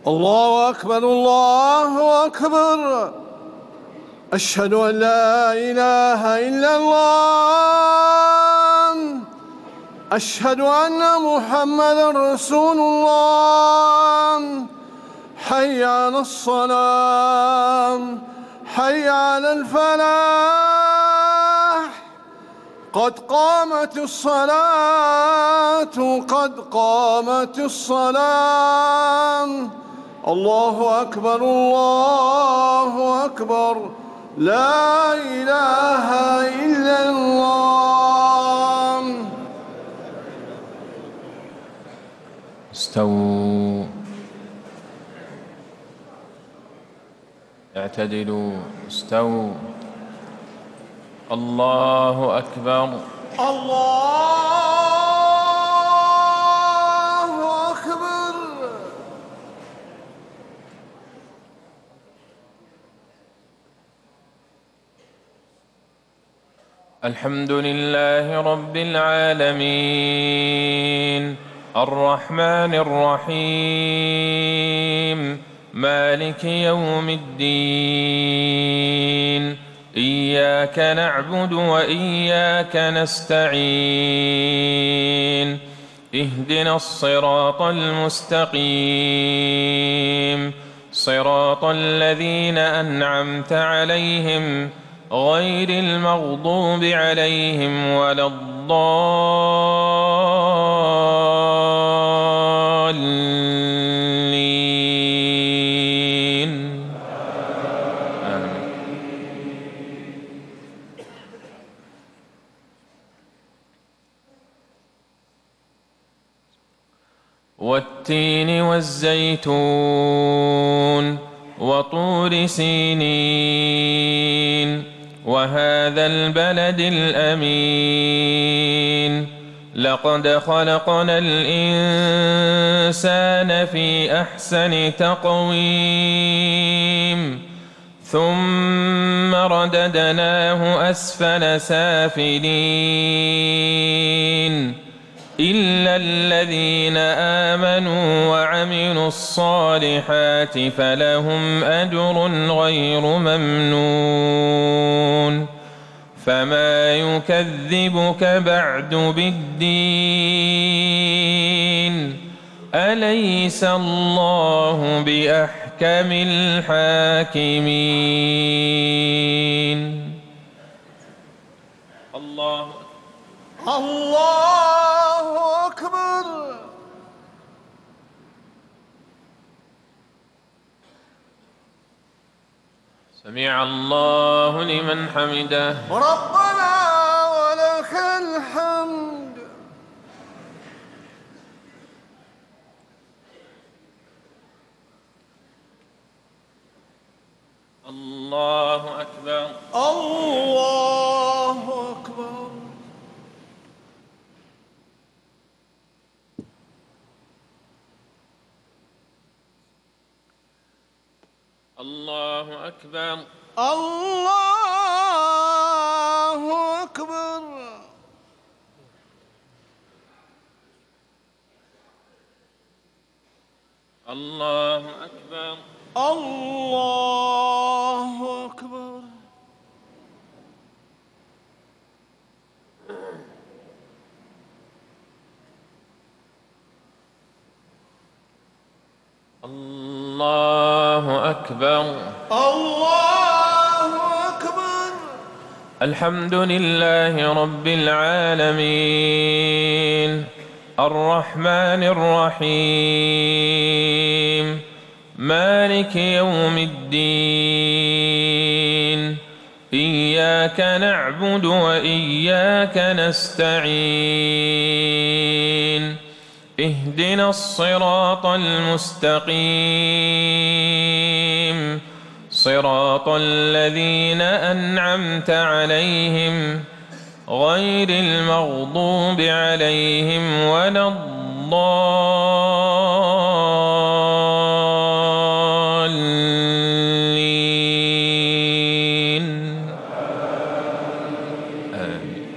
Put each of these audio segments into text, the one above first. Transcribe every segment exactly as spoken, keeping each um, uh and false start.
الله أكبر الله أكبر. أشهد أن لا إله إلا الله. أشهد أن محمدًا رسول الله. حي على الصلاة، حي على الفلاح، قد قامت الصلاة، قد قامت الصلاة. الله أكبر الله أكبر. لا إله إلا الله. استووا، اعتدلوا، استووا. الله أكبر. الله أكبر. الحمد لله رب العالمين، الرحمن الرحيم، مالك يوم الدين. إياك نعبد وإياك نستعين. اهدنا الصراط المستقيم، صراط الذين أنعمت عليهم غير المغضوب عليهم ولا الضالين. آمين. والتين والزيتون وطور سينين وهذا البلد الأمين. لقد خلقنا الإنسان في أحسن تقويم ثم رددناه أسفل سافلين إلا الذين آمنوا وعملوا الصالحات فلهم أجر غير ممنون. فما يكذبك بعد بالدين؟ أليس الله بأحكم الحاكمين؟ الله الله أكبر. سمع الله لمن حمده. ربنا ولك الحمد. الله أكبر. الله أكبر. الله أكبر. الله أكبر. الله أكبر. الله أكبر. الله أكبر. الله أكبر. الحمد لله رب العالمين، الرحمن الرحيم، مالك يوم الدين. إياك نعبد وإياك نستعين. اهدنا الصراط المستقيم، صراط الذين أنعمت عليهم غير المغضوب عليهم ولا الضالين. آمين.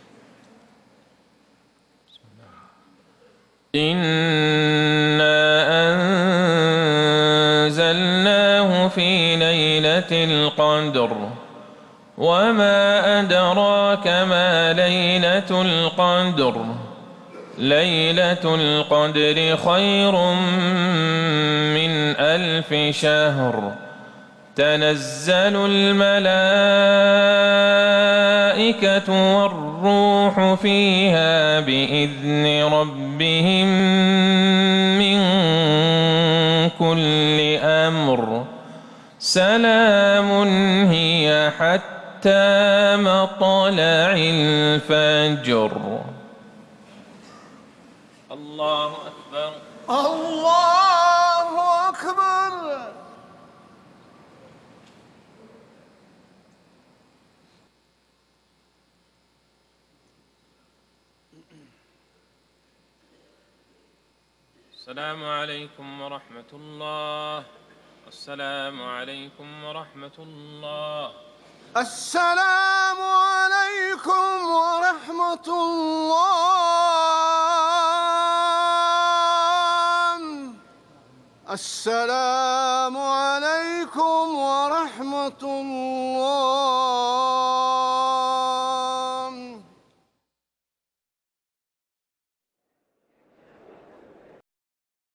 إنا القدر وما أدراك ما ليلة القدر ليلة القدر خير من ألف شهر تنزل الملائكة والروح فيها بإذن ربهم من كل أمر سلام هي حتى مطلع الفجر. الله أكبر. الله أكبر. السلام عليكم ورحمة الله. السلام عليكم ورحمة الله. السلام عليكم ورحمة الله. السلام عليكم ورحمة الله.